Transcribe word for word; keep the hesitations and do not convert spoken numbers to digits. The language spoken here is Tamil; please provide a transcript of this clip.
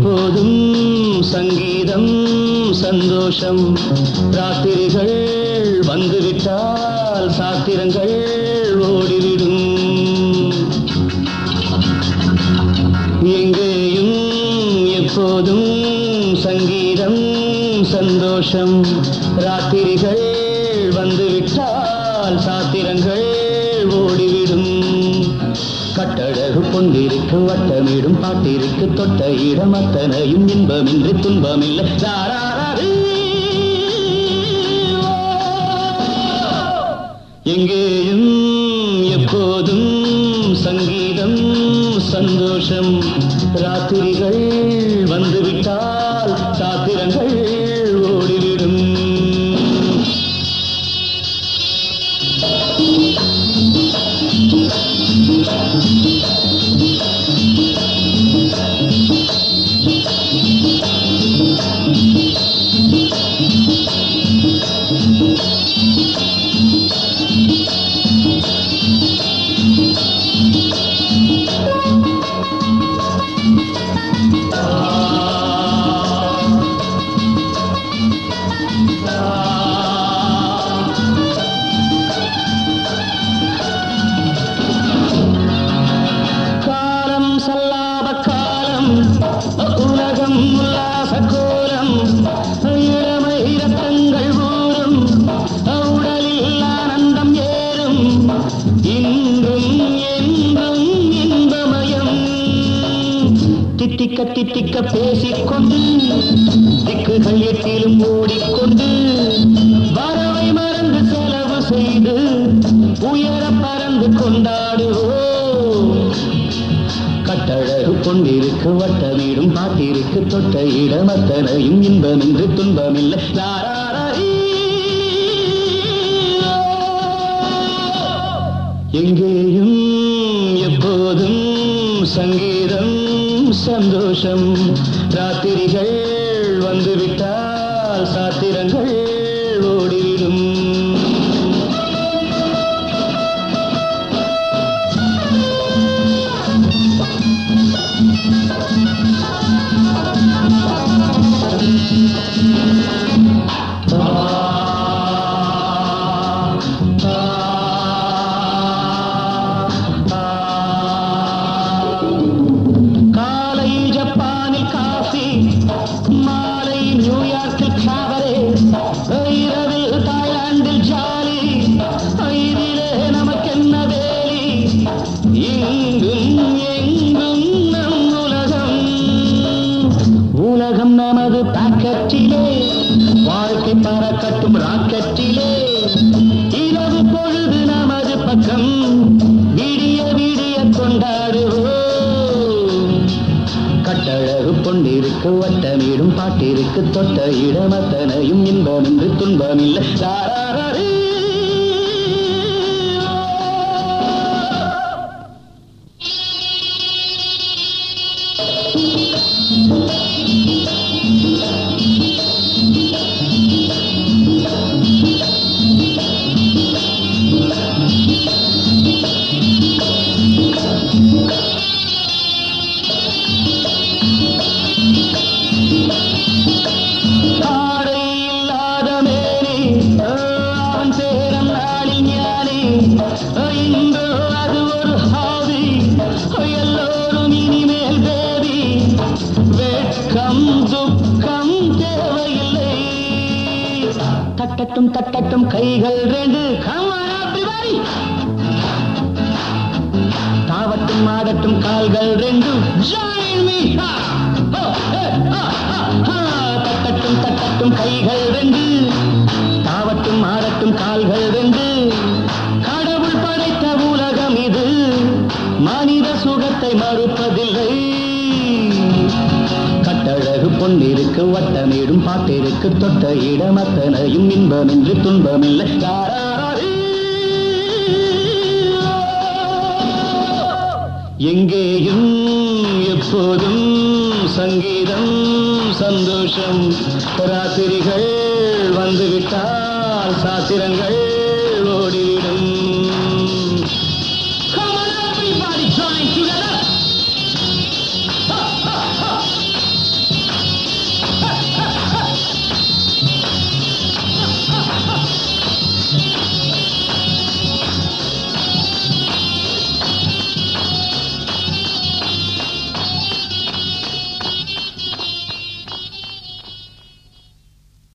எப்போதும் சங்கீதம் சந்தோஷம். ராத்திரிகள் வந்துவிட்டால் சாத்திரங்கள் ஓடிவிடும். எங்கேயும் எப்போதும் சங்கீதம் சந்தோஷம். ராத்திரிகள் வந்துவிட்டால் சாத்திரங்கள் ஓடிவிடும். கட்டழகு கொண்டிருக்கு வட்டமிடும் பாட்டிற்கு தொட்ட இடம் அத்தனையும் இன்பமின்றி துன்பமில்லை. எங்கேயும் எப்போதும் சங்கீதம் சந்தோஷம். ராத்திரிகள் வந்துவிட்டால் சாத்திரங்கள் ஓடிவிடும். உலகம் உல்லாச கோலம். இளமை ரத்தங்கள் ஊறும் உடலில் ஆனந்தம் ஏறும். இன்றும் என்றும் இன்பமயம். தித்திக்க தித்திக்க பேசிக்கொண்டு திக்குகள் எட்டிலும் ஓடிக்கொண்டு வரவை மறந்து செலவு செய்து உயர பறந்து கொண்டாடுவோம். கட்டழகு கொண்டிருக்கு வட்டமிடும் பாட்டிற்கு தொட்ட இடம் அத்தனையும் இன்பமின்றி துன்பமில்லை. எங்கேயும் எப்போதும் சங்கீதம் சந்தோஷம். ராத்திரிகள் வந்துவிட்டால் சாத்திரங்கள் ஓடிவிடும். காலை ஜப்பானில் காஃபி, மாலை நியூயார்க்கில் காவரே, இரவில் தாய்லாந்தில் ஜாலி. இதிலே நமக்கென்ன வேலி? எங்கும் எங்கும் நம் உலகம். உலகம் நமது பாக்கெட்டிலே, வாழ்க்கை பறக்கட்டும் ராக்கெட்டிலே. இரவு பொழுது நமது பக்கம், விடிய விடிய கொண்டாடுவோம். கட்டழகு கொண்டிருக்கு வட்டமிடும் பாட்டிற்கு தொட்ட இடம் அத்தனையும் இன்பமின்றி துன்பமில்லை. தட்டட்டும் தட்டட்டும் கைகள் ரெண்டு, தாவட்டும் ஆடட்டும் கால்கள் ரெண்டு. தட்டட்டும் தட்டட்டும் கைகள் ரெண்டு, தாவட்டும் ஆடட்டும் கால்கள் ரெண்டு. கடவுள் படைத்த உலகம் இது, மனித சுகத்தை மறுப்பதில்லை. கட்டழகு பொன்னிருக்கு வட்டமிடும் பாட்டிற்கு தொட்ட இடம் அத்தனையும் இன்பமின்றி துன்பமில்லை. எங்கேயும் எப்போதும் சங்கீதம் சந்தோஷம். ராத்திரிகள் வந்துவிட்டால் சாத்திரங்கள்